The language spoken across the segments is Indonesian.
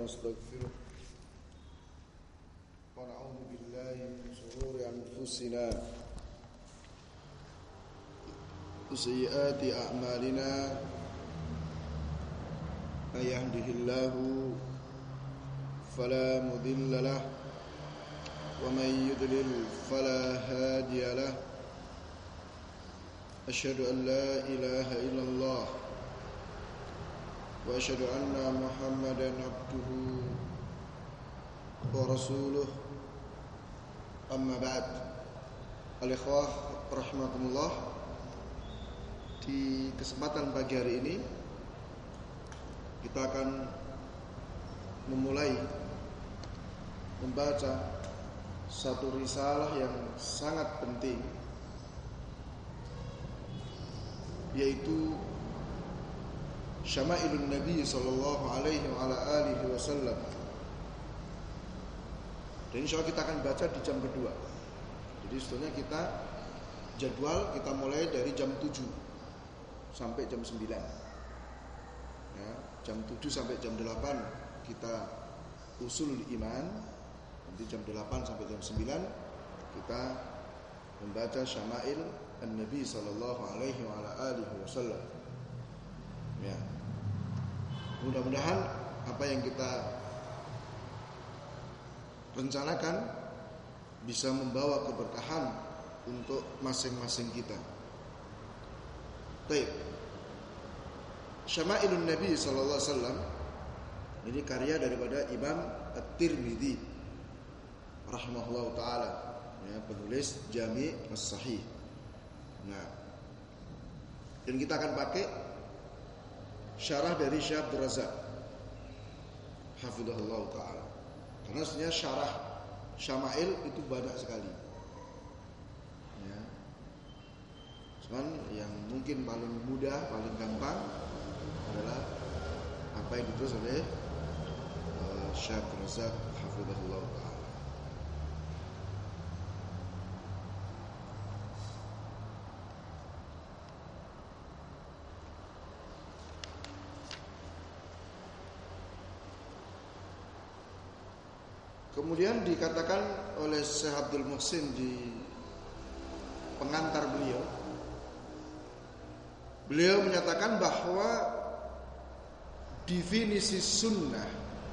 ونستغفره ونعوذ بالله من شرور أنفسنا وسيئات أعمالنا من يهده الله فلا مضل له ومن يضلل فلا هادي له أشهد أن لا إله إلا الله وأشهد أن محمدا عبده ورسوله أما بعد. Al-ikhwah rahimakumullah, di kesempatan pagi hari ini kita akan memulai membaca satu risalah yang sangat penting, yaitu Syama'ilun Nabi sallallahu alaihi wa ala alihi wasallam. Dan insyaallah kita akan baca di jam kedua. Jadi sebetulnya kita jadwal kita mulai dari jam 7 sampai jam 9. Ya, jam 7 sampai jam 8 kita usul iman. Nanti jam 8 sampai jam 9 kita membaca Syama'il An-Nabi sallallahu alaihi wa ala alihi wasallam. Ya. Mudah-mudahan apa yang kita rencanakan bisa membawa keberkahan untuk masing-masing kita. Baik. Syama'ilun Nabi sallallahu alaihi wasallam ini karya daripada Imam At-Tirmidzi rahimahullahu taala, ya, penulis Jami' As-Sahih. Nah, dan kita akan pakai syarah dari Syekh Abdul Razak hafizahullah ta'ala. Karena sebenarnya syarah Syama'il itu banyak sekali, ya. Cuman yang mungkin paling mudah, paling gampang adalah apa yang ditulis oleh Syekh Abdul Razak hafizahullah ta'ala. Kemudian dikatakan oleh Syekh Abdul Muhsin di pengantar beliau menyatakan bahwa definisi sunnah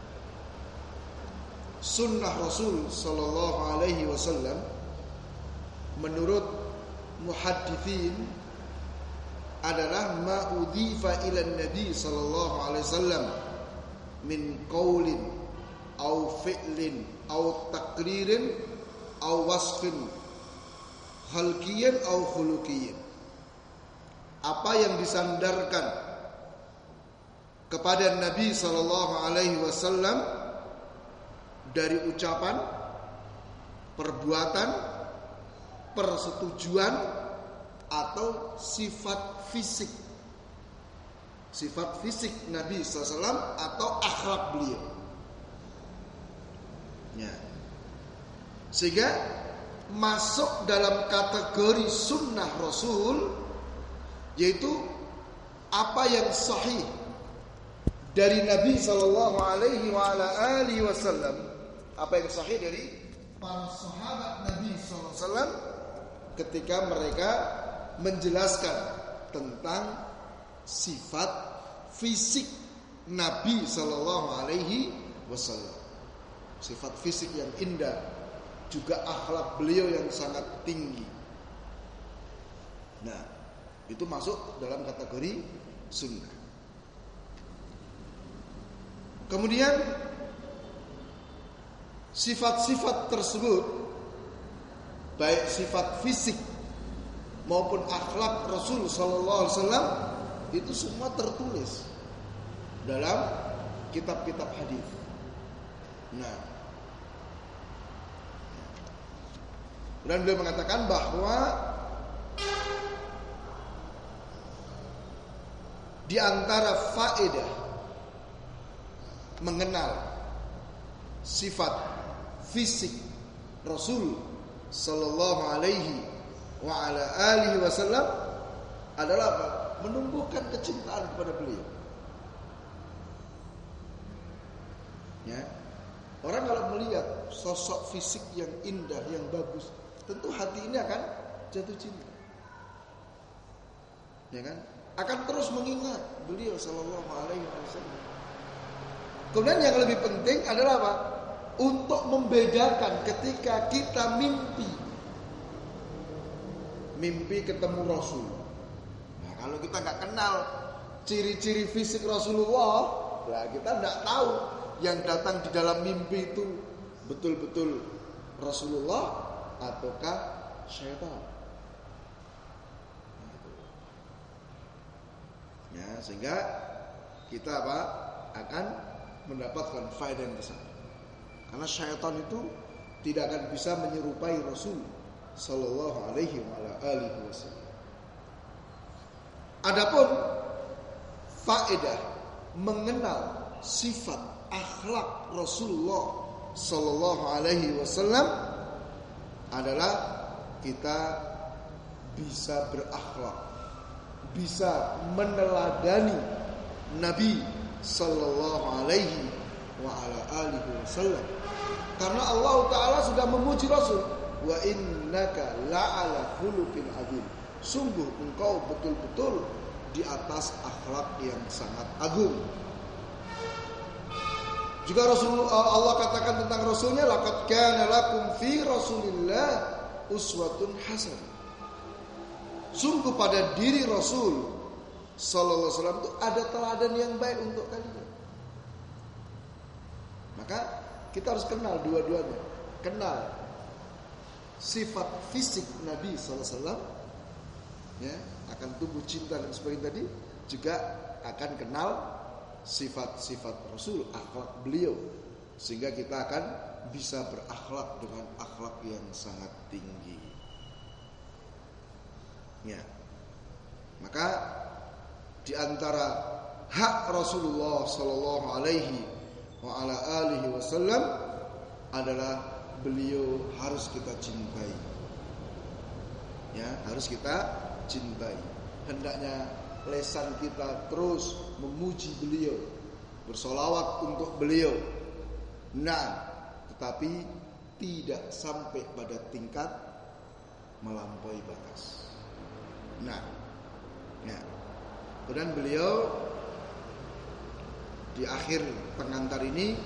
Rasul sallallahu alaihi wasallam menurut muhadditsin adalah ma udhifa ila nabi sallallahu alaihi wasallam min qaulin au fi'lin au taqririn au wasfin khalqiyan au khuluqiyan. Apa yang disandarkan kepada Nabi sallallahu alaihi wasallam dari ucapan, perbuatan, persetujuan atau sifat fisik. Sifat fisik Nabi sallallahu alaihi wasallam atau akhlak beliau. Ya. Sehingga masuk dalam kategori sunnah Rasul, yaitu apa yang sahih dari Nabi sallallahu alaihi wa ala alihi wasallam, apa yang sahih dari para sahabat Nabi sallallahu alaihi wasallam ketika mereka menjelaskan tentang sifat fisik Nabi sallallahu alaihi wasallam. Sifat fisik yang indah, juga akhlak beliau yang sangat tinggi. Nah, itu masuk dalam kategori sunnah. Kemudian sifat-sifat tersebut, baik sifat fisik maupun akhlak Rasul sallallahu alaihi wasallam, itu semua tertulis dalam kitab-kitab hadis. Nah, dan beliau mengatakan bahwa di antara faedah mengenal sifat fisik Rasul sallallahu alaihi wa ala alihi wasallam adalah menumbuhkan kecintaan kepada beliau. Ya. Orang kalau melihat sosok fisik yang indah, yang bagus, tentu hati ini akan jatuh cinta. Ya kan? Akan terus mengingat beliau sallallahu alaihi wasallam. Kemudian yang lebih penting adalah apa? Untuk membedakan ketika kita mimpi ketemu Rasul. Nah, kalau kita nggak kenal ciri-ciri fisik Rasulullah, nah kita nggak tahu yang datang di dalam mimpi itu betul-betul Rasulullah ataukah syaitan. Ya, sehingga kita akan mendapatkan faedah yang besar. Karena syaitan itu tidak akan bisa menyerupai Rasul sallallahu alaihi wasallam. Adapun faedah mengenal sifat akhlak Rasulullah sallallahu alaihi wasallam adalah kita bisa berakhlak, bisa meneladani Nabi sallallahu alaihi wasallam. Karena Allah Ta'ala sudah memuji Rasul, wa innaka la'ala khuluqin adzim. Sungguh engkau betul-betul di atas akhlak yang sangat agung. Juga Allah katakan tentang Rasulnya, laqad kana lakum fi Rasulillah uswatun hasanah. Sungguh pada diri Rasul sallallahu alaihi wasallam itu ada teladan yang baik untuk kalian. Maka kita harus kenal dua-duanya. Kenal sifat fisik Nabi sallallahu alaihi wasallam, ya, akan tumbuh cinta dan sebagainya tadi. Juga akan kenal sifat-sifat Rasul, akhlak beliau, sehingga kita akan bisa berakhlak dengan akhlak yang sangat tinggi. Ya. Maka di antara hak Rasulullah sallallahu alaihi wasallam adalah beliau harus kita cintai. Ya, harus kita cintai. Hendaknya lisan kita terus memuji beliau, bersolawat untuk beliau. Nah, tetapi tidak sampai pada tingkat melampaui batas. Nah, ya. Kemudian beliau di akhir pengantar ini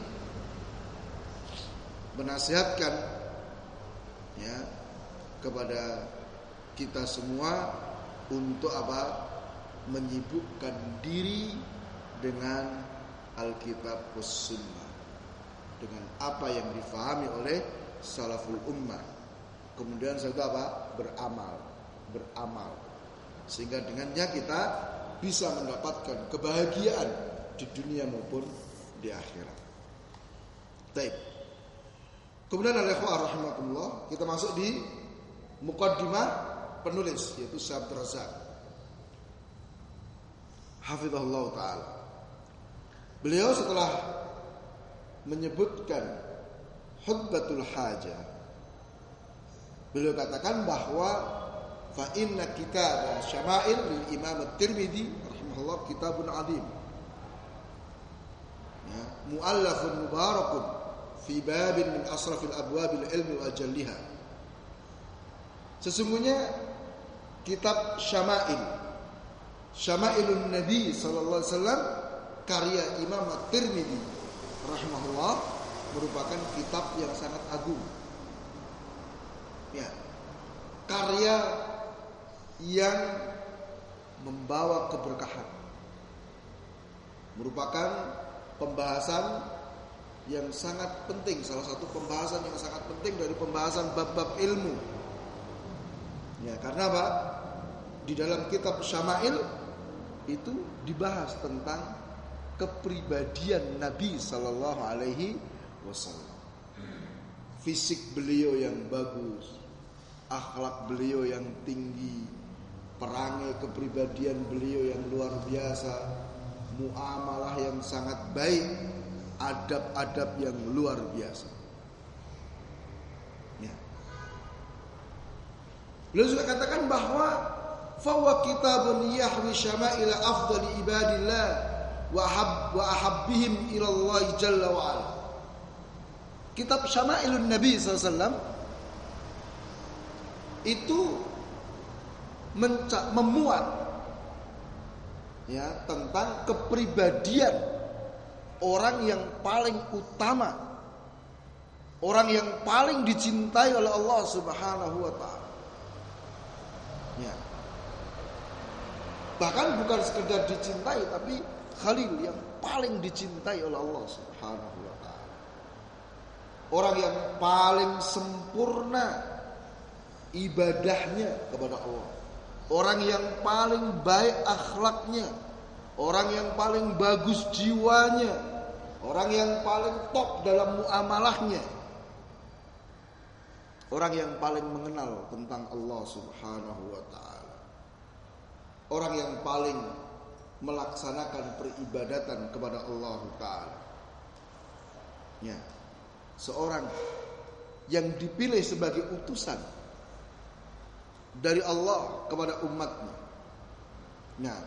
menasihatkan, ya, kepada kita semua untuk menyibukkan diri dengan Alkitab was Sunnah, dengan apa yang difahami oleh salaful ummah. Kemudian setelah beramal, sehingga dengannya kita bisa mendapatkan kebahagiaan di dunia maupun di akhirat. Baik. Kemudian rahimahullah, kita masuk di muqaddimah penulis, yaitu Syekh Abdul Razak hafizahullah taala. Beliau setelah menyebutkan khutbatul hajah, beliau katakan bahwa fa inna kitab syama'il lil Imam At-Tirmidzi rahimahullah kitabun 'adzim, ya, mu'allafun mubarakun fi babin min asrafil abwabil ilmi wa ajalliha. Sesungguhnya kitab Syama'ilun Nabi sallallahu alaihi wasallam karya Imam At-Tirmidzi rahimahullah merupakan kitab yang sangat agung. Ya. Karya yang membawa keberkahan. Merupakan pembahasan yang sangat penting, salah satu pembahasan yang sangat penting dari pembahasan bab-bab ilmu. Ya, karena apa? Di dalam kitab Syama'il itu dibahas tentang kepribadian Nabi sallallahu alaihi wasallam. Fisik beliau yang bagus, akhlak beliau yang tinggi, perangai kepribadian beliau yang luar biasa, muamalah yang sangat baik, adab-adab yang luar biasa. Ya. Beliau juga katakan bahwa fawa kitabun yahwi syama'ila afdali ibadillah wa ahabbihim ila Allah jalla wa ala. kitab Syama'ilun Nabi SAW itu memuat ya tentang kepribadian orang yang paling utama, orang yang paling dicintai oleh Allah Subhanahu wa taala. Ya. Bahkan bukan sekedar dicintai, tapi Khalil yang paling dicintai oleh Allah Subhanahu wa taala. Orang yang paling sempurna ibadahnya kepada Allah. Orang yang paling baik akhlaknya. Orang yang paling bagus jiwanya. Orang yang paling top dalam muamalahnya. Orang yang paling mengenal tentang Allah Subhanahu wa taala. Orang yang paling melaksanakan peribadatan kepada Allah taala. Ya. Seorang yang dipilih sebagai utusan dari Allah kepada umatnya. Nah,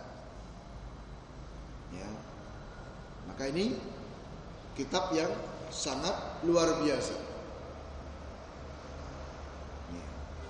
ya, maka ini kitab yang sangat luar biasa. Ya.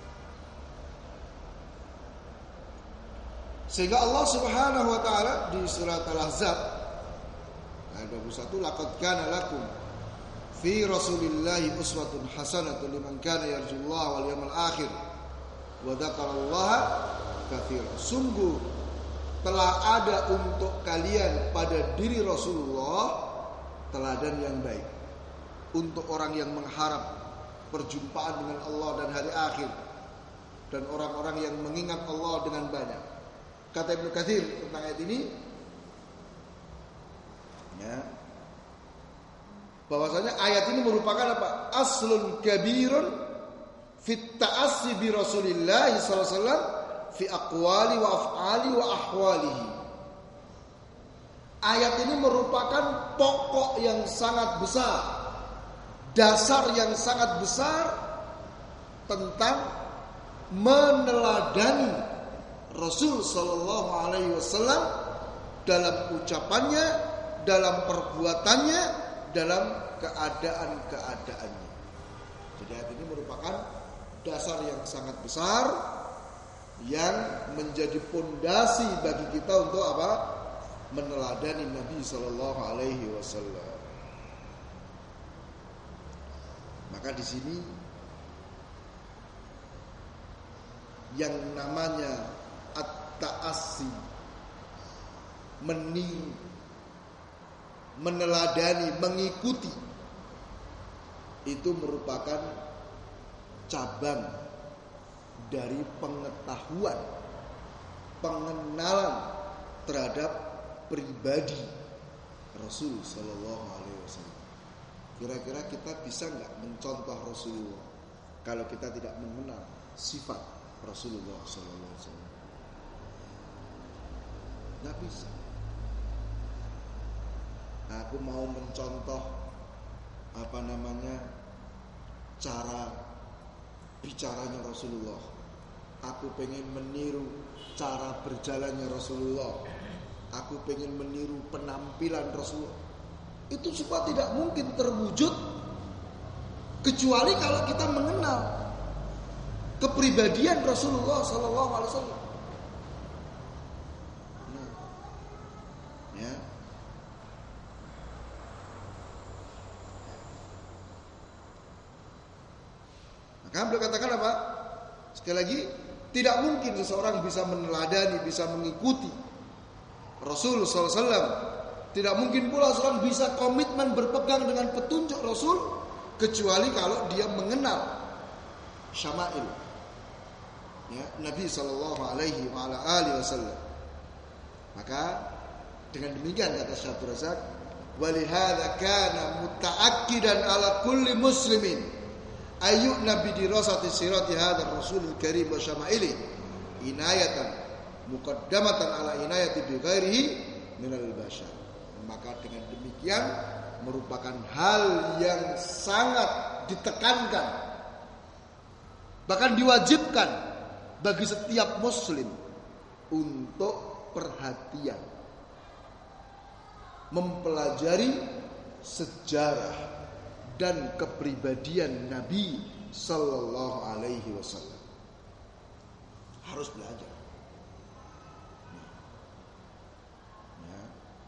Sehingga Allah Subhanahu wa taala di surat Al-Ahzab ayat 21, laqad kana lakum fi Rasulillahi uswatun hasanatun liman kana yarjullaha wal yawmal akhir wa dzakarallaha katsiran. Sungguh telah ada untuk kalian pada diri Rasulullah teladan yang baik untuk orang yang mengharap perjumpaan dengan Allah dan hari akhir dan orang-orang yang mengingat Allah dengan banyak. Kata Ibnu Katsir tentang ayat ini, ya, bahwasanya ayat ini merupakan apa? Aslun kabirun fit ta'assi bi Rasulillah sallallahu alaihi wasallam fi aqwali wa af'ali wa ahwalihi. Ayat ini merupakan pokok yang sangat besar, dasar yang sangat besar tentang meneladani Rasul sallallahu alaihi wasallam dalam ucapannya, dalam perbuatannya, dalam keadaan-keadaannya. Jadi ayat ini merupakan dasar yang sangat besar yang menjadi pondasi bagi kita untuk apa? Meneladani Nabi sallallahu alaihi wasallam. Maka di sini yang namanya at-ta'assi, meniru, meneladani, mengikuti, itu merupakan cabang dari pengetahuan, pengenalan terhadap pribadi Rasul sallallahu alaihi wasallam. Kira-kira kita bisa enggak mencontoh Rasulullah kalau kita tidak mengenal sifat Rasulullah sallallahu alaihi wasallam? Enggak bisa. Aku mau mencontoh cara bicaranya Rasulullah. Aku pengen meniru cara berjalannya Rasulullah. Aku pengen meniru penampilan Rasulullah. Itu semua tidak mungkin terwujud kecuali kalau kita mengenal kepribadian Rasulullah sallallahu alaihi wasallam. Nah, ya. Maka beliau katakan apa? Sekali lagi, tidak mungkin seseorang bisa meneladani, bisa mengikuti Rasul sallallahu alaihi wasallam. Tidak mungkin pula seorang bisa komitmen berpegang dengan petunjuk Rasul kecuali kalau dia mengenal syama'il, ya, Nabi sallallahu alaihi wasallam. Maka dengan demikian kata Syekh Abdul Razak, walihada kana mutaakkidan ala kulli muslimin ayyuk nabi dirasati sirati hadzal rasulil karim wa syama'ili inayatan muqaddamatan ala inayati bi ghairihi minal bashar. Maka dengan demikian merupakan hal yang sangat ditekankan, bahkan diwajibkan bagi setiap muslim untuk perhatian, mempelajari sejarah dan kepribadian Nabi sallallahu alaihi wasallam. Harus belajar. Ya.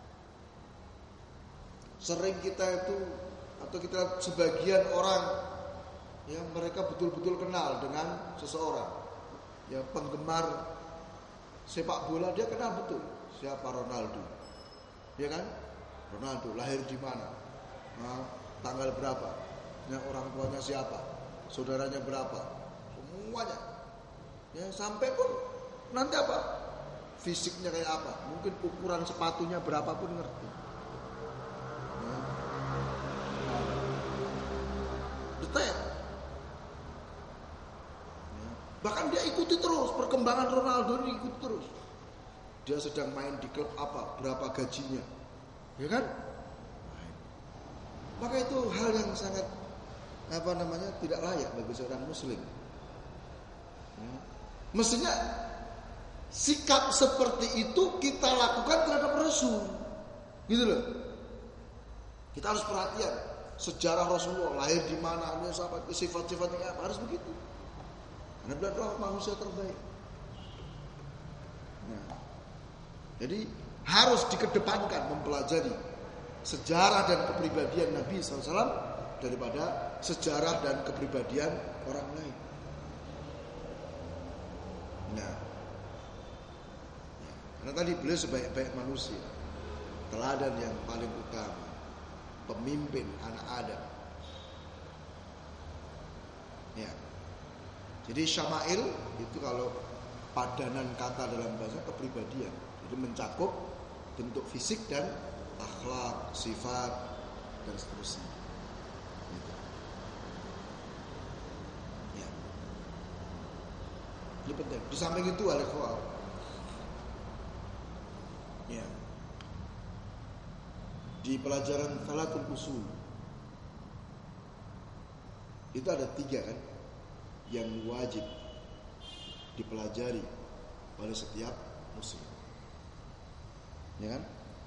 Sering kita itu atau kita sebagian orang ya mereka betul-betul kenal dengan seseorang. Ya penggemar sepak bola dia kenal betul siapa Ronaldo. Ya kan? Ronaldo lahir di mana? Nah, tanggal berapa? Ya, orang tuanya siapa? Saudaranya berapa? Semuanya. Ya, sampai pun nanti apa? Fisiknya kayak apa? Mungkin ukuran sepatunya berapapun ngerti. Ya. Detail. Ya. Bahkan dia ikuti terus perkembangan Ronaldo ini ikuti terus. Dia sedang main di klub apa? Berapa gajinya? Ya kan? Maka itu hal yang sangat tidak layak bagi seorang muslim. Ya. Mestinya sikap seperti itu kita lakukan terhadap Rasul. Gitu loh. Kita harus perhatian sejarah Rasulullah, lahir di mana, sifat-sifatnya apa, harus begitu. Karena beliau manusia terbaik. Nah, jadi harus dikedepankan mempelajari sejarah dan kepribadian Nabi SAW daripada sejarah dan kepribadian orang lain. Nah, karena tadi beliau sebaik-baik manusia, teladan yang paling utama, pemimpin anak Adam. Ya, jadi syama'il itu kalau padanan kata dalam bahasa kepribadian, jadi mencakup bentuk fisik dan akhlak, sifat dan seterusnya. Ya. Ini penting. Di samping itu al-ikhwah. Ya. Di pelajaran Thalathul Usul itu ada 3 kan yang wajib dipelajari oleh setiap muslim. Ya kan?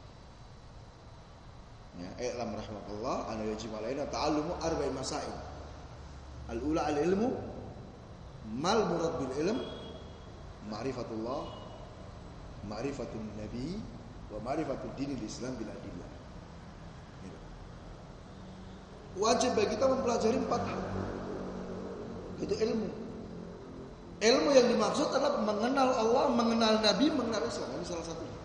Ya, i'lam rahmatullah ana yajib alaina ta'allumu arba'i masail. Al-ula al-ilmu mal murad bil ilm ma'rifatullah, ma'rifatun nabi wa ma'rifatud dinil islam bil adillah. Wajib bagi kita mempelajari 4 hal. Itu ilmu. Ilmu yang dimaksud adalah mengenal Allah, mengenal Nabi, mengenal Islam. Ini salah satunya.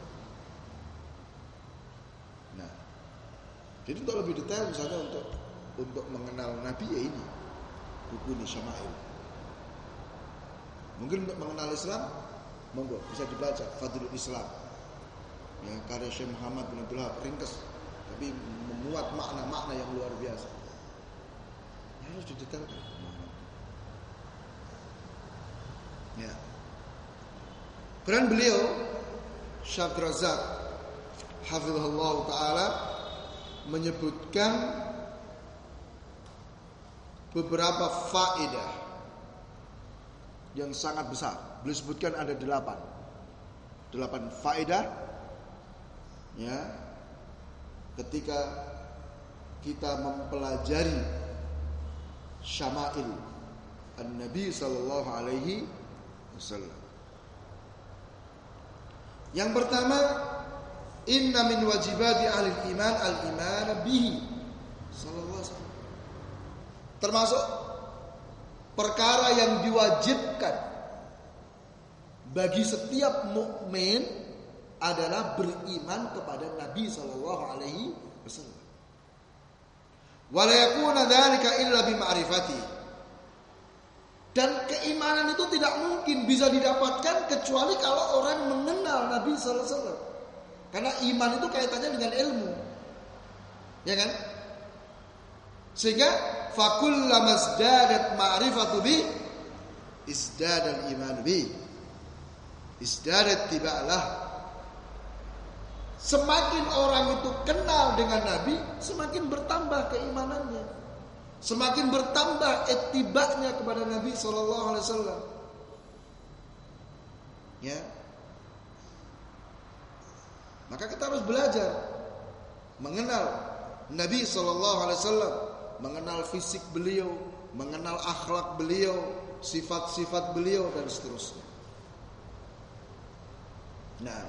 Nah, jadi untuk lebih detail misalnya untuk mengenal Nabi ya ini buku ini Syama'il. Mungkin untuk mengenal Islam, monggo bisa dibaca Fadlul Islam. Ya, karya Syekh Muhammad bin Abdul Wahab, ringkas tapi memuat makna-makna yang luar biasa. Harus didetailkan. Ya. Kemudian beliau Syekh Razak hafizahullah taala menyebutkan beberapa faedah yang sangat besar. Beliau sebutkan ada 8 faedah ya ketika kita mempelajari syama'il an-nabi sallallahu alaihi wasallam. Yang pertama, inna min wajibati ahli iman al-iman bihi sallallahu alaihi wasallam. Termasuk perkara yang diwajibkan bagi setiap mukmin adalah beriman kepada Nabi sallallahu alaihi wasallam. Wa la yakuna dzalika illa bi ma'rifati. Dan keimanan itu tidak mungkin bisa didapatkan kecuali kalau orang mengenal Nabi sallallahu alaihi wasallam. Karena iman itu kaitannya dengan ilmu. Ya kan? Sehingga fakullama izdadat ma'rifatu bi izdadal iman bi. Izdadat tiba'lah. Semakin orang itu kenal dengan Nabi, semakin bertambah keimanannya, semakin bertambah ittiba'nya kepada Nabi sallallahu alaihi wasallam. Ya. Maka kita harus belajar mengenal Nabi sallallahu alaihi wasallam, mengenal fisik beliau, mengenal akhlak beliau, sifat-sifat beliau dan seterusnya. Nah,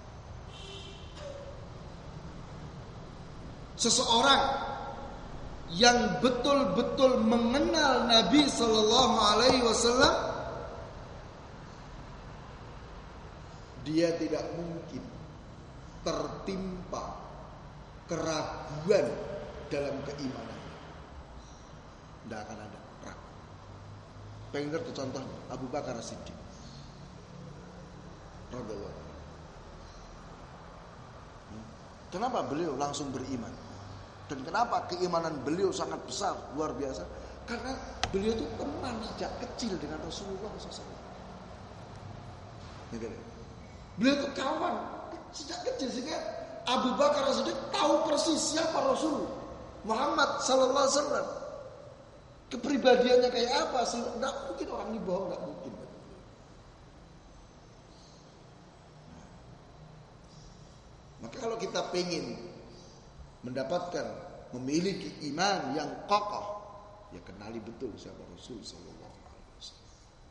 seseorang yang betul-betul mengenal Nabi Sallallahu Alaihi Wasallam, dia tidak mungkin tertimpa keraguan dalam keimanan. Tidak akan ada ragu. Pengen ngerti contoh Abu Bakar As-Siddiq radhiyallahu anhu. Kenapa beliau langsung beriman? Dan kenapa keimanan beliau sangat besar, luar biasa? Karena beliau itu teman sejak kecil dengan Rasulullah SAW. Beliau itu kawan sejak kecil, sehingga Abu Bakar As-Siddiq tahu persis siapa Rasul Muhammad Sallallahu Alaihi Wasallam. Kepribadiannya kayak apa sih? Tidak mungkin orang ini bohong, tidak mungkin. Maka kalau kita pengen mendapatkan, memiliki iman yang kokoh, ya kenali betul siapa Rasul Sallallahu Alaihi Wasallam.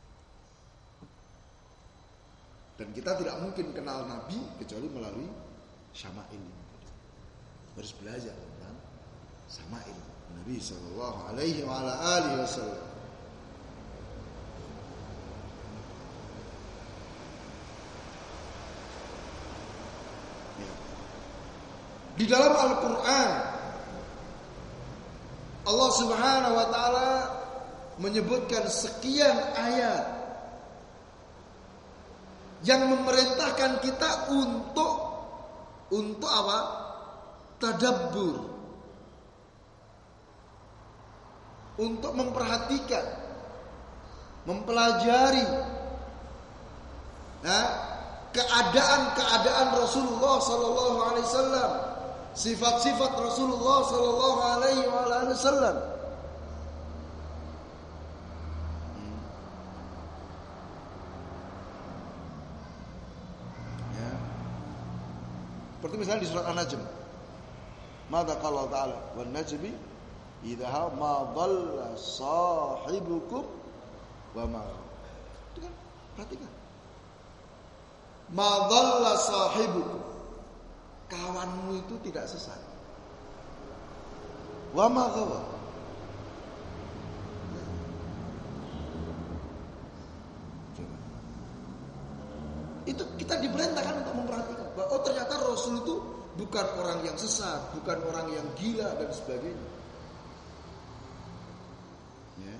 Dan kita tidak mungkin kenal Nabi kecuali melalui syama'il. Harus belajar tentang syama'il Nabi Sallallahu Alaihi Wasallam. Di dalam Al-Quran Allah Subhanahu wa ta'ala menyebutkan sekian ayat yang memerintahkan kita untuk apa? Tadabbur, untuk memperhatikan, mempelajari keadaan Rasulullah sallallahu alaihi wasallam, sifat-sifat Rasulullah sallallahu alaihi wasallam. Ya. Seperti misalnya di surat An-Najm. Mada qala ta'ala wan najmi idza ma dhalla sahibukum wa ma. Itu kan, perhatikan. Ma dhalla sahibukum, kawanmu itu tidak sesat. Wa ma ghawa, itu kita diperintahkan untuk memperhatikan bahwa oh ternyata Rasul itu bukan orang yang sesat, bukan orang yang gila dan sebagainya. Ya.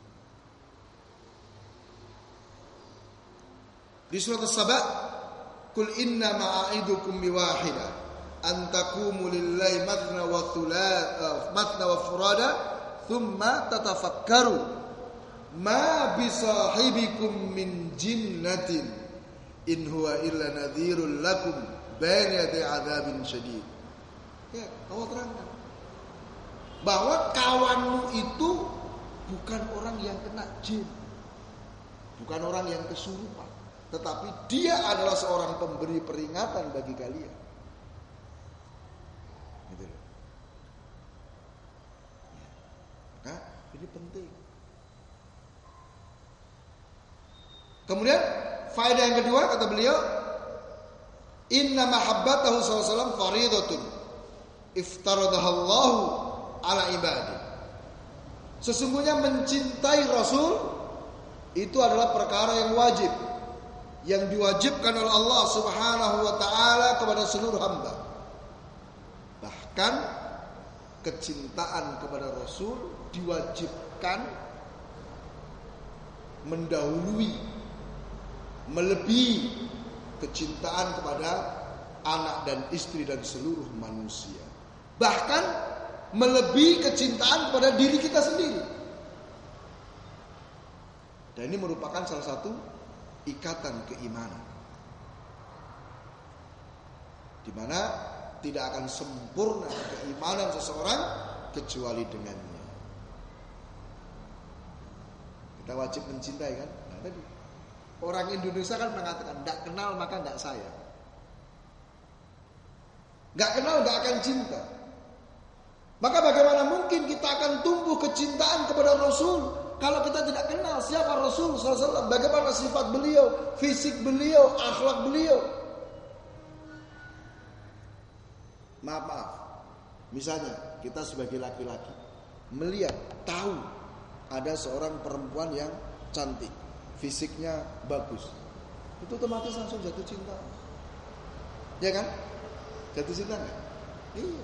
Di surat As-Saba, Qul inna ma'aidukum biwahidah an taqumu lillahi matna wa furada thumma tatafakkaru ma bisahibikum min jinnatin in huwa illa nadhirul lakum baina yaday adzabin syadid. Ya, Allah terangkan bahwa kawanmu itu bukan orang yang kena jin, bukan orang yang kesurupan, tetapi dia adalah seorang pemberi peringatan bagi kalian. Gitu. Ya. Maka ini penting. Kemudian faedah yang kedua kata beliau, inna mahabbatahu sallallahu alaihi wasallam faridatun iftaradahallahu ala ibadi. Sesungguhnya mencintai Rasul itu adalah perkara yang wajib, yang diwajibkan oleh Allah Subhanahu wa taala kepada seluruh hamba. Bahkan kecintaan kepada Rasul diwajibkan mendahului, melebihi kecintaan kepada anak dan istri dan seluruh manusia. Bahkan melebihi kecintaan kepada diri kita sendiri. Dan ini merupakan salah satu ikatan keimanan, di mana tidak akan sempurna keimanan seseorang kecuali dengannya. Kita wajib mencintai kan? Nah, tadi orang Indonesia kan mengatakan tidak kenal maka tidak sayang, nggak kenal nggak akan cinta. Maka bagaimana mungkin kita akan tumbuh kecintaan kepada Rasul kalau kita tidak kenal siapa Rasul SAW, bagaimana sifat beliau, fisik beliau, akhlak beliau. Maaf. Misalnya kita sebagai laki-laki melihat, tahu ada seorang perempuan yang cantik, fisiknya bagus, itu otomatis langsung jatuh cinta. Ya kan? Jatuh cinta enggak? Iya.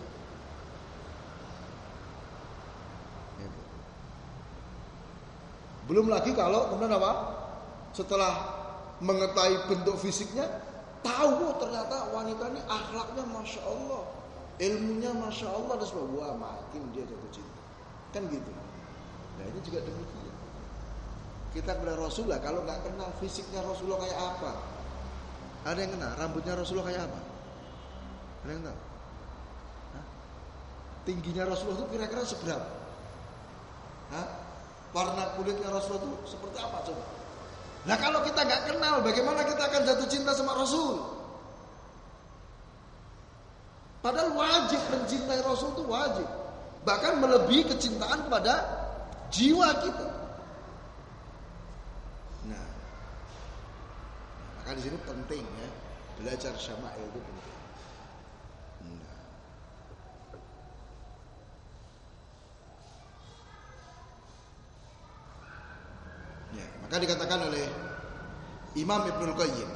Belum lagi kalau kemudian apa? Setelah mengetahui bentuk fisiknya, tahu ternyata wanita ini akhlaknya Masya Allah, ilmunya Masya Allah, dan sebagainya. Wah, makin dia jatuh cinta. Kan gitu. Nah ini juga demikian. Kita kepada Rasulullah, kalau nggak kenal fisiknya Rasulullah kayak apa? Ada yang kenal rambutnya Rasulullah kayak apa? Ada yang tahu? Hah? Tingginya Rasulullah itu kira-kira seberapa? Hah? Warna kulitnya Rasulullah itu seperti apa coba? Nah kalau kita nggak kenal, bagaimana kita akan jatuh cinta sama Rasul? Padahal wajib mencintai Rasul itu wajib, bahkan melebihi kecintaan kepada jiwa kita. Nah, maka di sini penting ya, belajar syama'il itu penting. Maka dikatakan oleh Imam Ibnul Qayyim,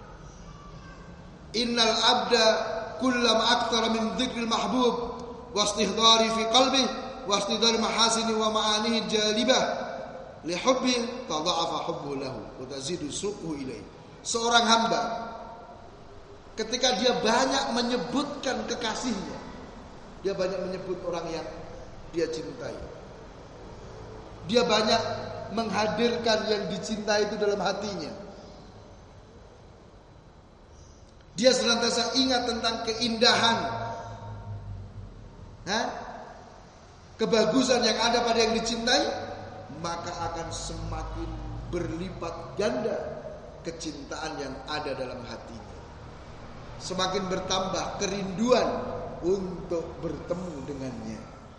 innal abda kullama aktsara min dzikril mahbub wa istihdari fi qalbi wa istidari mahasini wa ma'anihi jalibah li hubbi tadha'afa hubbu lahu wa tazidu suqhu ilaihi. Seorang hamba ketika dia banyak menyebutkan kekasihnya, dia banyak menyebut orang yang dia cintai, dia banyak menghadirkan yang dicintai itu dalam hatinya, dia senantiasa ingat tentang keindahan, kebagusan yang ada pada yang dicintai, maka akan semakin berlipat ganda kecintaan yang ada dalam hatinya, semakin bertambah kerinduan untuk bertemu dengannya.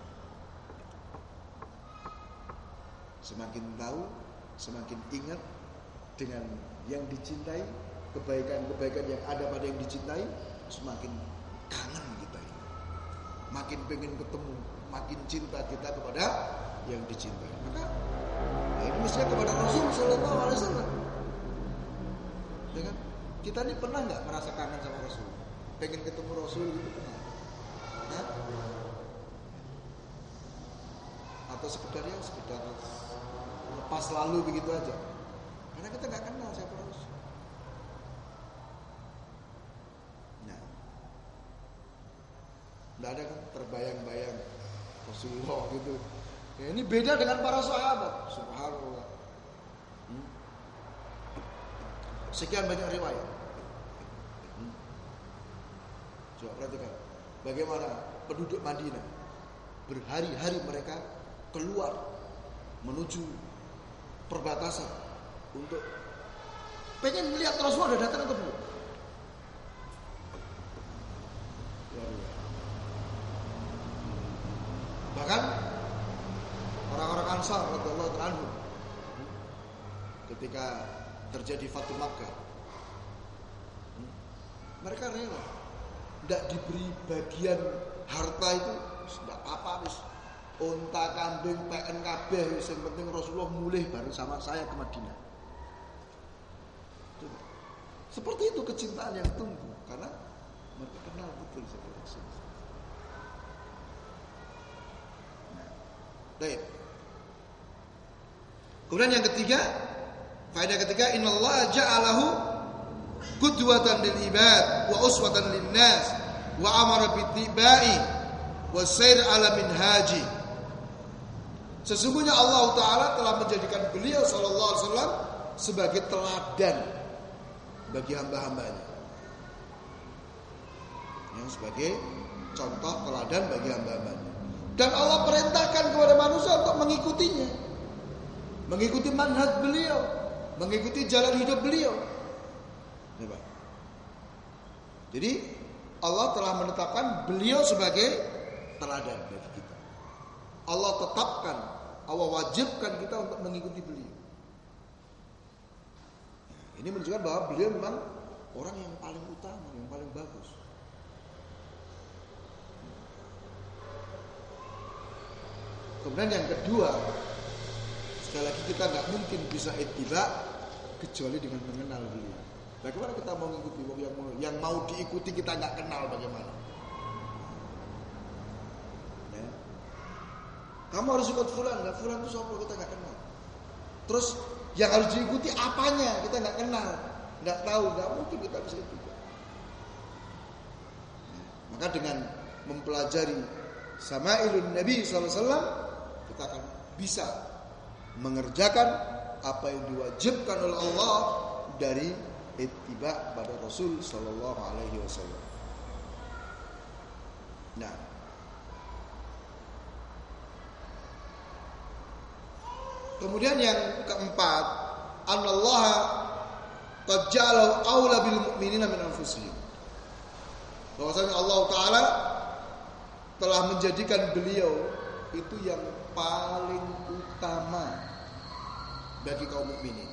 Semakin tahu, semakin ingat dengan yang dicintai, kebaikan-kebaikan yang ada pada yang dicintai, semakin kangen kita. Makin pengen ketemu, makin cinta kita kepada yang dicintai. Maka ini mestinya kepada Rasul Sallallahu Alaihi Wasallam. Dengan kita ini pernah nggak merasa kangen sama Rasul? Pengen ketemu Rasul gitu pernah? Nah? Atau sekedar lepas lalu begitu aja, karena kita nggak kenal siapa Rasul. Nah, nggak ada kan terbayang-bayang Rasulullah gitu. Ya, ini beda dengan para sahabat. Subhanallah. Sekian banyak riwayat. Coba perhatikan bagaimana penduduk Madinah berhari-hari mereka keluar menuju perbatasan untuk pengen melihat Rasulullah ada datang atau belum. Bahkan orang-orang Ansar radhiyallahu anhu ketika terjadi Fathu Makkah, mereka rela tidak diberi bagian harta itu, tidak apa-apa wis. Unta, kambing, PN kabeh, yang penting Rasulullah mulih bareng sama saya ke Madinah. Seperti itu kecintaan yang tumbuh karena mereka kenal betul siapa Rasulullah. Baik. Kemudian yang ketiga, faedah ketiga, innallaha ja'alahu qudwatan lil ibad wa uswatan lin nas wa amara bittiba'i wa sayr ala minhaji. Sesungguhnya Allah Ta'ala telah menjadikan beliau sallallahu alaihi wasallam sebagai teladan bagi hamba-hambanya, yang sebagai contoh teladan bagi hamba-hambanya. Dan Allah perintahkan kepada manusia untuk mengikutinya, mengikuti manhaj beliau, mengikuti jalan hidup beliau. Jadi Allah telah menetapkan beliau sebagai teladan bagi kita. Allah tetapkan, Allah wajibkan kita untuk mengikuti beliau. Ini menunjukkan bahwa beliau memang orang yang paling utama, yang paling bagus. Kemudian yang kedua, sekali lagi kita nggak mungkin bisa ittiba kecuali dengan mengenal beliau. Bagaimana kita mau mengikuti yang mau diikuti kita nggak kenal bagaimana? Ya. Kamu harus ikut fulan, nggak fulan itu siapa kita nggak kenal. Terus yang harus diikuti apanya kita nggak kenal, nggak tahu, nggak mungkin kita bisa ittiba. Maka dengan mempelajari Sama'ilun Nabi SAW, kita akan bisa mengerjakan apa yang diwajibkan oleh Allah dari ittiba pada Rasul sallallahu alaihi wasallam. Nah, kemudian yang keempat, anallaha qad ja'alahu aula bil mu'minina min anfusihim. Bahwasanya Allah Ta'ala telah menjadikan beliau itu yang paling utama bagi kaum mukminin.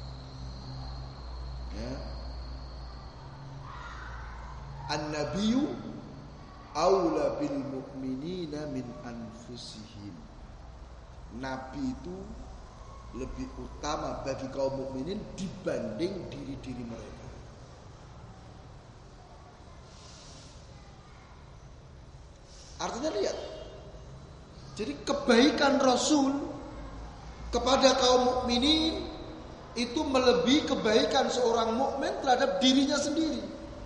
Ya. An-nabiyyu aula bil mu'minina min anfusihim. Nabi itu lebih utama bagi kaum mukminin dibanding diri-diri mereka. Artinya lihat. Jadi kebaikan Rasul kepada kaum mukminin itu melebihi kebaikan seorang mukmin terhadap dirinya sendiri.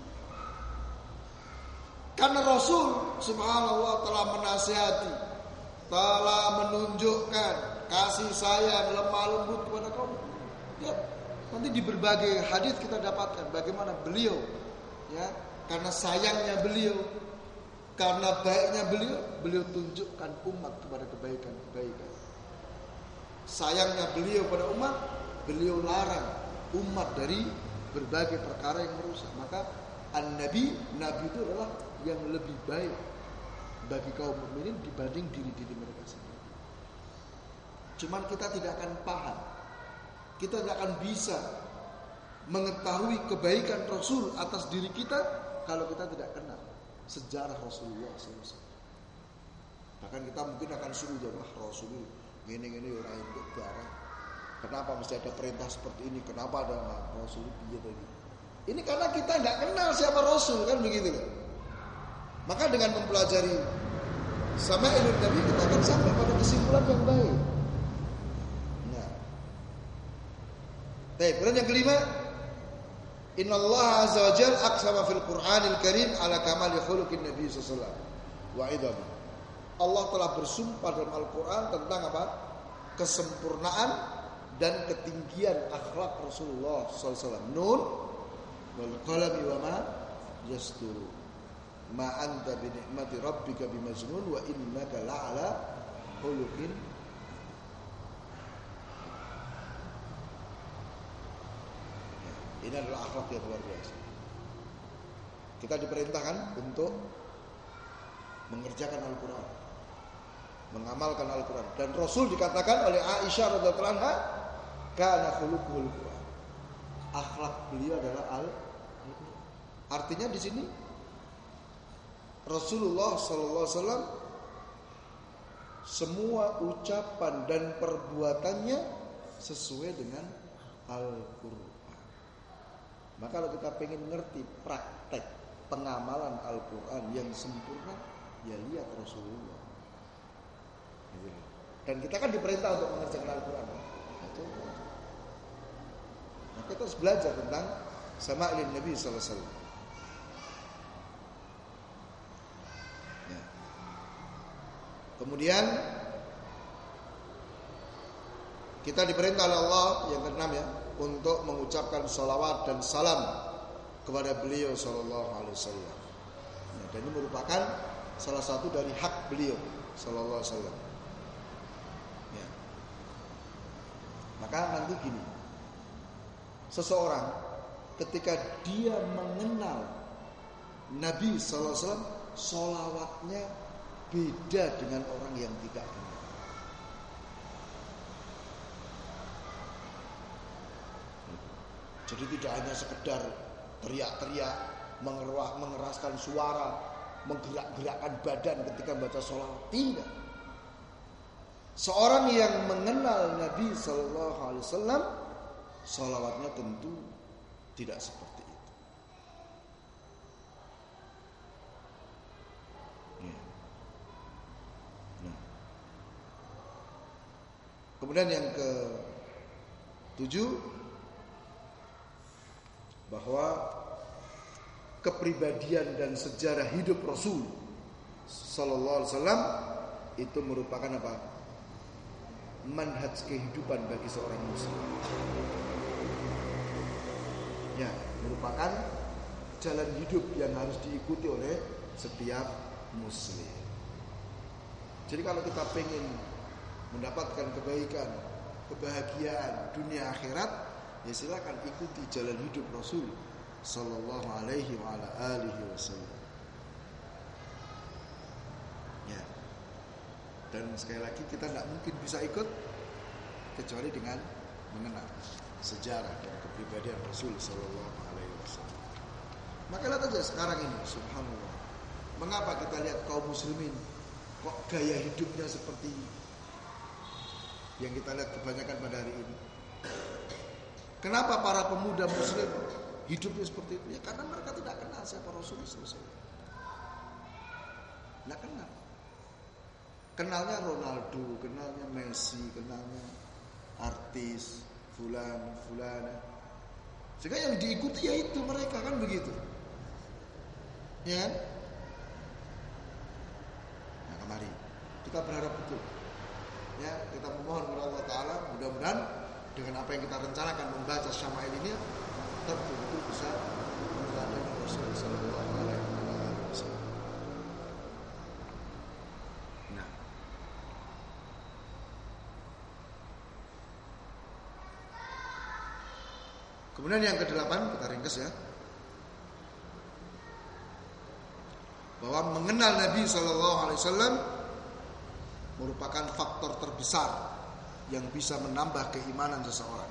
Karena Rasul subhanallah telah menasihati, telah menunjukkan kasih sayang lemah lembut kepada kaum mukminin. Ya, nanti di berbagai hadis kita dapatkan bagaimana beliau, ya, karena sayangnya beliau, karena baiknya beliau tunjukkan umat kepada kebaikan-kebaikan. Sayangnya beliau pada umat, beliau larang umat dari berbagai perkara yang merusak. Maka Nabi itu adalah yang lebih baik bagi kaum mukminin dibanding diri-diri mereka sendiri. Cuman kita tidak akan paham, kita tidak akan bisa mengetahui kebaikan Rasul atas diri kita kalau kita tidak kenal sejarah Rasulullah SAW. Bahkan kita mungkin akan suruh jawab Rasul gini orang itu darah. Kenapa mesti ada perintah seperti ini? Kenapa ada Rasul gitu? Ini karena kita nggak kenal siapa Rasul, kan begitu kan? Maka dengan mempelajari Sama'ilun Nabi kita akan sampai pada kesimpulan yang baik. Nah, kemudian yang kelima, Innallaha azza wa jalla aqsama fil Qur'anil Karim ala kamali khuluqin Nabi sallallahu alaihi wasallam wa idami. Allah telah bersumpah dalam Al-Qur'an tentang apa? Kesempurnaan dan ketinggian akhlak Rasulullah sallallahu alaihi wasallam. Nun wal qalami wa ma yasturu. Ma anta bi ni'mati rabbika bimajnun wa innaka la'ala khuluqin. Ini adalah akhlak yang luar biasa. Kita diperintahkan untuk mengerjakan Al-Quran, mengamalkan Al-Quran. Dan Rasul dikatakan oleh Aisyah radhiyallahu anha, kana khuluquhul Quran. Akhlak beliau adalah Al-Quran. Artinya di sini Rasulullah sallallahu alaihi wasallam semua ucapan dan perbuatannya sesuai dengan Al-Quran. Maka kalau kita pengen ngerti praktek pengamalan Al-Quran yang sempurna, ya lihat Rasulullah. Dan kita kan diperintah untuk mengerjakan Al-Quran. Nah, kita harus belajar tentang Sama'ilun Nabi sallallahu alaihi wasallam. Ya. Kemudian kita diperintah oleh Allah yang keenam ya, untuk mengucapkan salawat dan salam kepada beliau sallallahu alaihi wasallam. Nah, dan ini merupakan salah satu dari hak beliau sallallahu alaihi wasallam. Ya. Maka nanti gini, seseorang ketika dia mengenal Nabi sallallahu alaihi wasallam, salawatnya beda dengan orang yang tidak kenal. Jadi tidak hanya sekedar teriak-teriak, mengeraskan suara, menggerak-gerakkan badan ketika baca sholawat. Tidak. Seorang yang mengenal Nabi Sallallahu Alaihi Wasallam, sholawatnya tentu tidak seperti itu. Nah. Kemudian yang ke-7, bahwa kepribadian dan sejarah hidup Rasul Sallallahu Alaihi Wasallam itu merupakan apa? Manhaj kehidupan bagi seorang muslim. Ya, merupakan jalan hidup yang harus diikuti oleh setiap muslim. Jadi kalau kita pengen mendapatkan kebaikan, kebahagiaan dunia akhirat, ya silakan ikuti jalan hidup Rasul Sallallahu Alaihi Wasallam. Ya. Dan sekali lagi kita tidak mungkin bisa ikut kecuali dengan mengenal sejarah dan kepribadian Rasul Sallallahu Alaihi Wasallam. Maka lihat aja sekarang ini, subhanallah, mengapa kita lihat kaum muslimin kok gaya hidupnya seperti yang kita lihat kebanyakan pada hari ini. Kenapa para pemuda muslim hidupnya seperti itu? Ya karena mereka tidak kenal siapa Rasulullah SAW. Tidak kenal. Kenalnya Ronaldo, kenalnya Messi, kenalnya artis fulana. Sehingga yang diikuti ya itu mereka, kan begitu. Ya kan? Nah, kemari kita berharap betul. Ya, kita memohon kepada Allah Ta'ala, mudah-mudahan dengan apa yang kita rencanakan membaca Syama'il ini betul-betul bisa meneladani Rasulullah Sallallahu Alaihi Wasallam. Nah, kemudian yang ke-8 kita ringkas ya, bahwa mengenal Nabi Sallallahu Alaihi Wasallam merupakan faktor terbesar yang bisa menambah keimanan seseorang.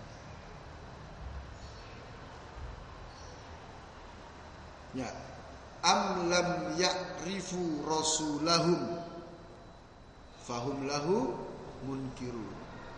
Ya, am lam ya'rifu rasulahum fahum lahu munkirun.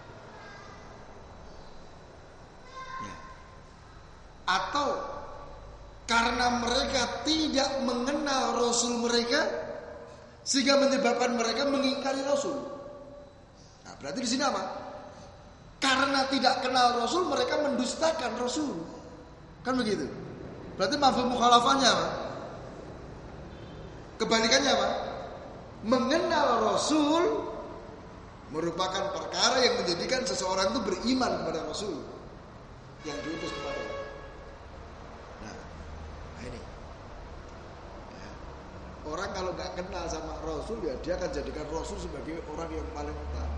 Ya. Atau karena mereka tidak mengenal Rasul mereka sehingga menyebabkan mereka mengingkari Rasul. Nah, berarti di sini apa? Karena tidak kenal Rasul mereka mendustakan Rasul. Kan begitu? Berarti mafhum mukhalafahnya apa? Kebalikannya apa? Mengenal Rasul merupakan perkara yang menjadikan seseorang itu beriman kepada Rasul yang diutus kepadanya. Nah ini ya. Orang kalau nggak kenal sama Rasul, ya dia akan jadikan Rasul sebagai orang yang paling utama.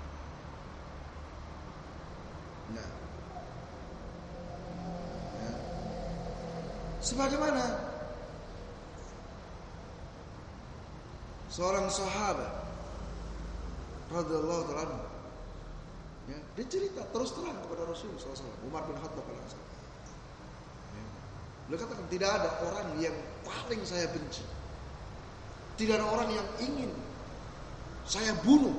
Nah, ya. Sebagaimana seorang sahabat radhiyallahu ta'ala, ya, dia cerita terus terang kepada Rasul SAW, Umar bin Khattab al-Ansari. Ya. Beliau katakan tidak ada orang yang paling saya benci, tidak ada orang yang ingin saya bunuh,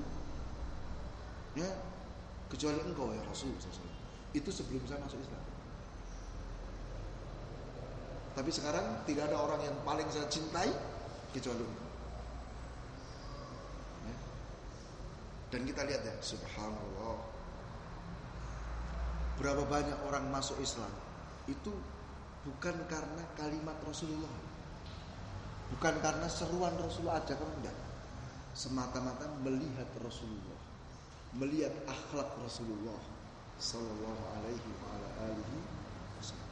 ya, kecuali engkau ya Rasul SAW. Itu sebelum saya masuk Islam. Tapi sekarang tidak ada orang yang paling saya cintai kecuali engkau. Dan kita lihat ya, subhanallah, berapa banyak orang masuk Islam itu bukan karena kalimat Rasulullah, bukan karena seruan Rasulullah aja, kan enggak, semata-mata melihat Rasulullah, melihat akhlak Rasulullah Sallallahu Alaihi Wasallam.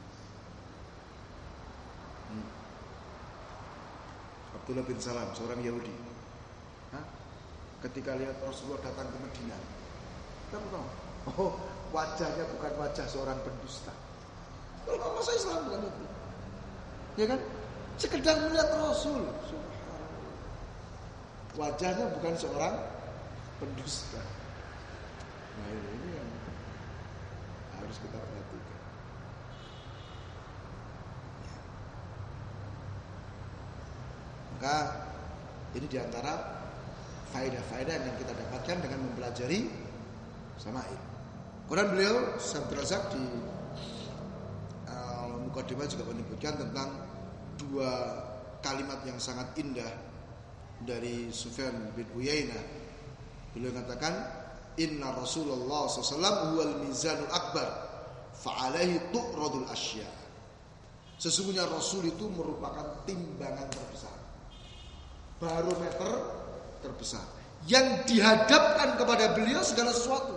Abdullah bin Salam, seorang Yahudi, ketika lihat Rasulullah datang ke Madinah, kamu tahu, oh wajahnya bukan wajah seorang pendusta. Kalau masa Islam bukan itu, ya kan? Sekedar melihat Rasul, wajahnya bukan seorang pendusta. Nah ini yang harus kita perhatikan. Maka ini diantara faedah-faedah yang kita dapatkan dengan mempelajari Syama'il. Kemudian beliau Syekh Razak di Muqaddimah juga menyebutkan tentang dua kalimat yang sangat indah dari Sufyan bin Uyainah. Beliau katakan, Inna Rasulullah SAW huwal mizanul akbar fa'alaihi tu'radul asya. Sesungguhnya Rasul itu merupakan timbangan terbesar, barometer terbesar yang dihadapkan kepada beliau segala sesuatu,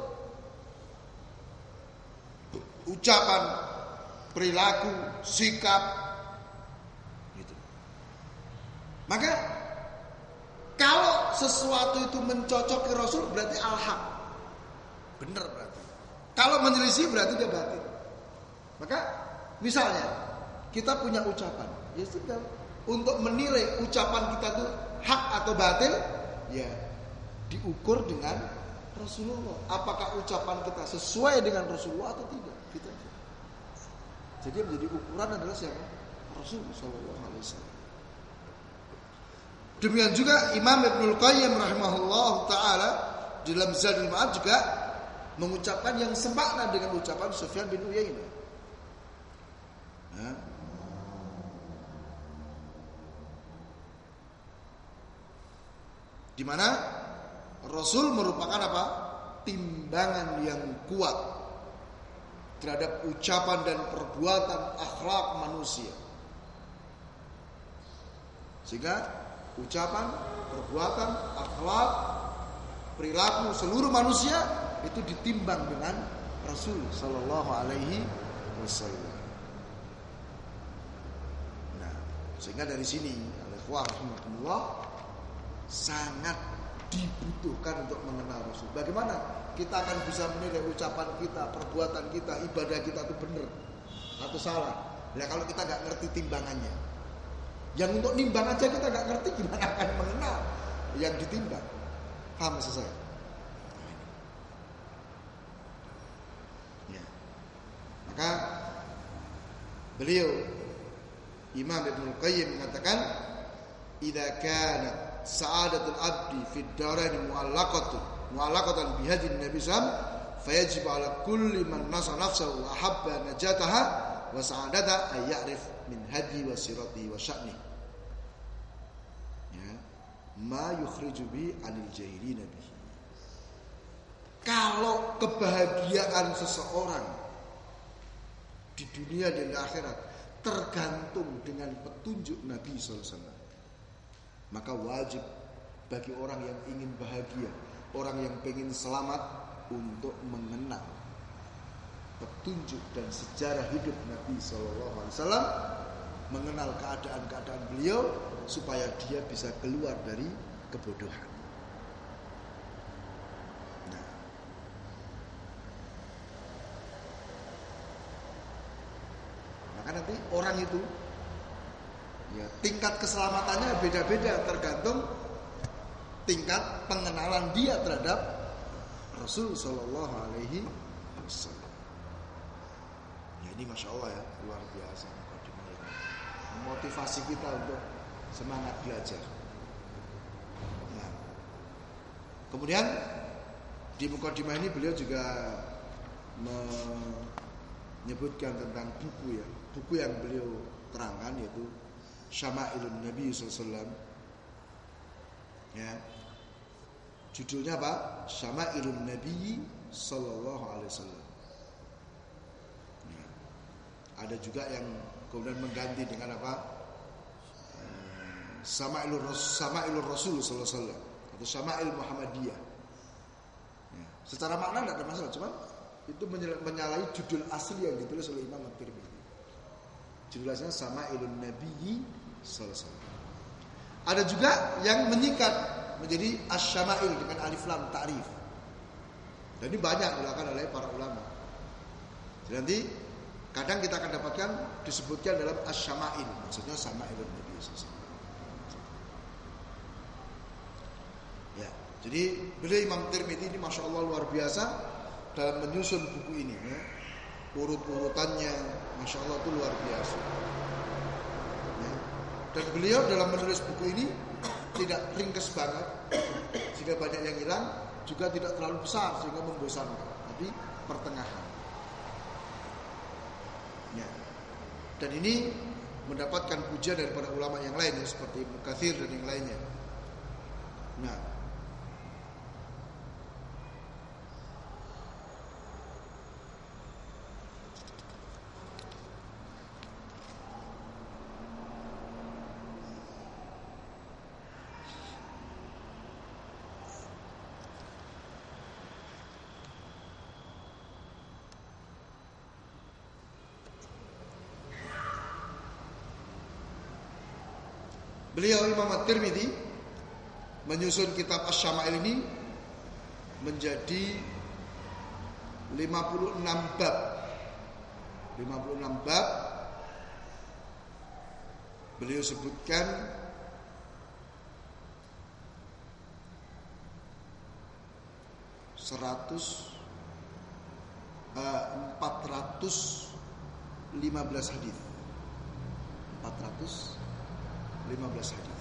ucapan, perilaku, sikap gitu. Maka kalau sesuatu itu mencocoki Rasul berarti al-haq, benar berarti. Kalau menyelisih berarti dia batil. Maka misalnya kita punya ucapan, ya sudah, untuk menilai ucapan kita itu hak atau batil, ya diukur dengan Rasulullah. Apakah ucapan kita sesuai dengan Rasulullah atau tidak? Gitu. Jadi yang menjadi ukuran adalah siapa? Rasulullah Sallallahu Alaihi Wasallam. Demikian juga Imam Ibnul Qayyim rahimahullah taala dalam Zadul Ma'ad juga mengucapkan yang semakna dengan ucapan Sufyan bin Uyainah. Di mana Rasul merupakan apa? Timbangan yang kuat terhadap ucapan dan perbuatan akhlak manusia. Sehingga ucapan, perbuatan, akhlak, perilaku seluruh manusia itu ditimbang dengan Rasul sallallahu alaihi wasallam. Nah, sehingga dari sini al-ikhwah rahimakumullah sangat dibutuhkan untuk mengenal Rasul. Bagaimana kita akan bisa menilai ucapan kita, perbuatan kita, ibadah kita itu benar atau salah? Nah, kalau kita nggak ngerti timbangannya, yang untuk nimbang aja kita nggak ngerti, gimana akan mengenal yang ditimbang? Paham maksud saya? Ya. Maka beliau Imam Ibnul Qayyim mengatakan, "Idza kanat sa'adatul abdi fid darain mu'allaqatan bihadin Nabi sallallahu fayajib ala kulli man nasa nafsahu wa ahabba najataha wa sa'adata ay ya'rif min hadi wa sirati wa sya'ni ya ma yukhriju bi anil jahilina bihi." Kalau kebahagiaan seseorang di dunia dan di akhirat tergantung dengan petunjuk Nabi sallallahu alaihi wasallam, maka wajib bagi orang yang ingin bahagia, orang yang ingin selamat, untuk mengenal petunjuk dan sejarah hidup Nabi SAW, mengenal keadaan-keadaan beliau supaya dia bisa keluar dari kebodohan. Nah, maka nanti orang itu, ya, tingkat keselamatannya beda-beda tergantung tingkat pengenalan dia terhadap Rasul Sallallahu Alaihi Wasallam. Ya, ini masya Allah ya, luar biasa. Motivasi kita untuk semangat belajar. Nah, kemudian di Muqaddimah ini beliau juga menyebutkan tentang buku ya, buku yang beliau terangkan yaitu Syama'ilun Nabi SAW. Ya. Judulnya apa? Syama'ilun Nabi Sallallahu Alaihi Wasallam. Ya. Ada juga yang kemudian mengganti dengan apa? Syama'ilur Rasul Sallallahu Alaihi Wasallam atau Syama'il Muhammadiyah. Ya. Secara makna tidak ada masalah, cuma itu menyalahi judul asli yang ditulis oleh Imam At-Tirmidzi. Judulnya Syama'ilun Nabi Sallallahu Alaihi Wasallam. Ada juga yang menyingkat menjadi Asy-Syama'il dengan alif lam ta'rif. Dan ini banyak dilakukan oleh para ulama. Jadi nanti kadang kita akan dapatkan disebutkan dalam Asy-Syama'il, maksudnya Syama'ilun Nabi sallallahu alaihi wasallam. Ya, jadi beliau Imam Tirmidzi ini masya Allah luar biasa dalam menyusun buku ini. Ya. Urut-urutannya, masya Allah itu luar biasa. Ya. Dan beliau dalam menulis buku ini tidak ringkes banget, sehingga banyak yang hilang, juga tidak terlalu besar sehingga membosankan, tapi pertengahan. Ya. Dan ini mendapatkan pujian daripada ulama yang lain ya, seperti Ibnu Katsir dan yang lainnya. Nah, beliau Imam At-Tirmidzi menyusun kitab Asy-Syama'il ini menjadi 56 bab. 56 bab. Beliau sebutkan empat ratus 415 hadis. 415 hadis.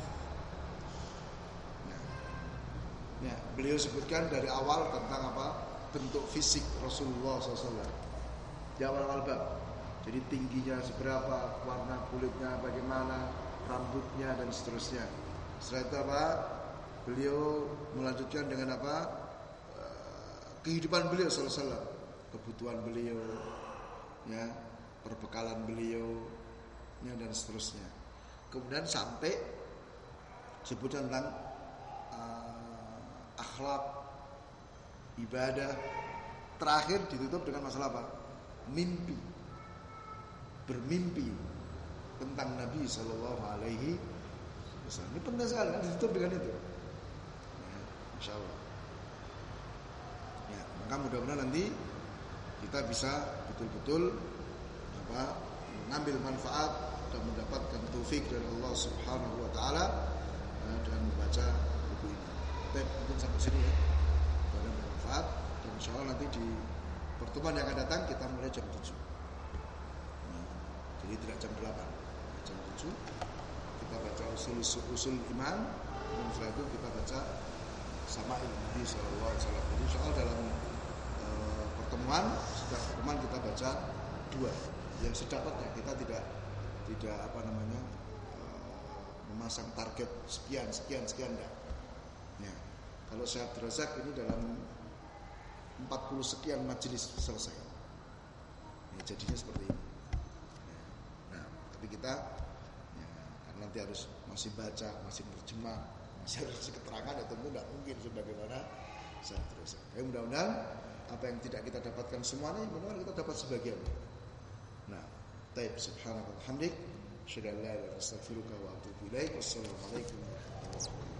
Nah, beliau sebutkan dari awal tentang apa? Bentuk fisik Rasulullah SAW. Di awal-awal bab. Jadi tingginya seberapa, warna kulitnya bagaimana, rambutnya dan seterusnya. Setelah itu apa? Beliau melanjutkan dengan apa? Kehidupan beliau SAW, kebutuhan beliau, ya, perbekalan beliau, ya, dan seterusnya. Kemudian sampai sebutan tentang akhlak, ibadah. Terakhir ditutup dengan masalah apa? Mimpi. Bermimpi tentang Nabi Sallallahu Alaihi Wasallam. Ini penting sekali kan, ditutup dengan itu. Ya, Insya Allah. Ya, maka mudah-mudahan nanti kita bisa betul-betul apa, mengambil manfaat dan mendapatkan taufik dari Allah Subhanahu Wa Taala dengan membaca buku ini. Mungkin sampai sini ya. Pada manfaat dan insya Allah nanti di pertemuan yang akan datang kita mulai jam 7. Jadi tidak jam 8, jam 7 kita baca usul iman, dan setelah itu kita baca Syama'il Nabi Sallallahu Alaihi Wasallam. Jadi insya Allah dalam setiap pertemuan kita baca 2 yang sedapatnya. Kita tidak memasang target sekian enggak. Ya. Kalau Syekh Abdul Razak ini dalam 40 sekian majelis selesai. Ya, jadinya seperti ini. Tapi kita ya, karena nanti harus masih baca, masih terjemah, masih harus keterangan, ya tentu tidak mungkin sebagaimana saya terus. Ya, mudah-mudahan apa yang tidak kita dapatkan semuanya, mudah-mudahan kita dapat sebagian. Nah, taib subhanallah, hamdik, syadallah, astaghfiruka wa atubu ilaik. Wassalamualaikum warahmatullahi wabarakatuh.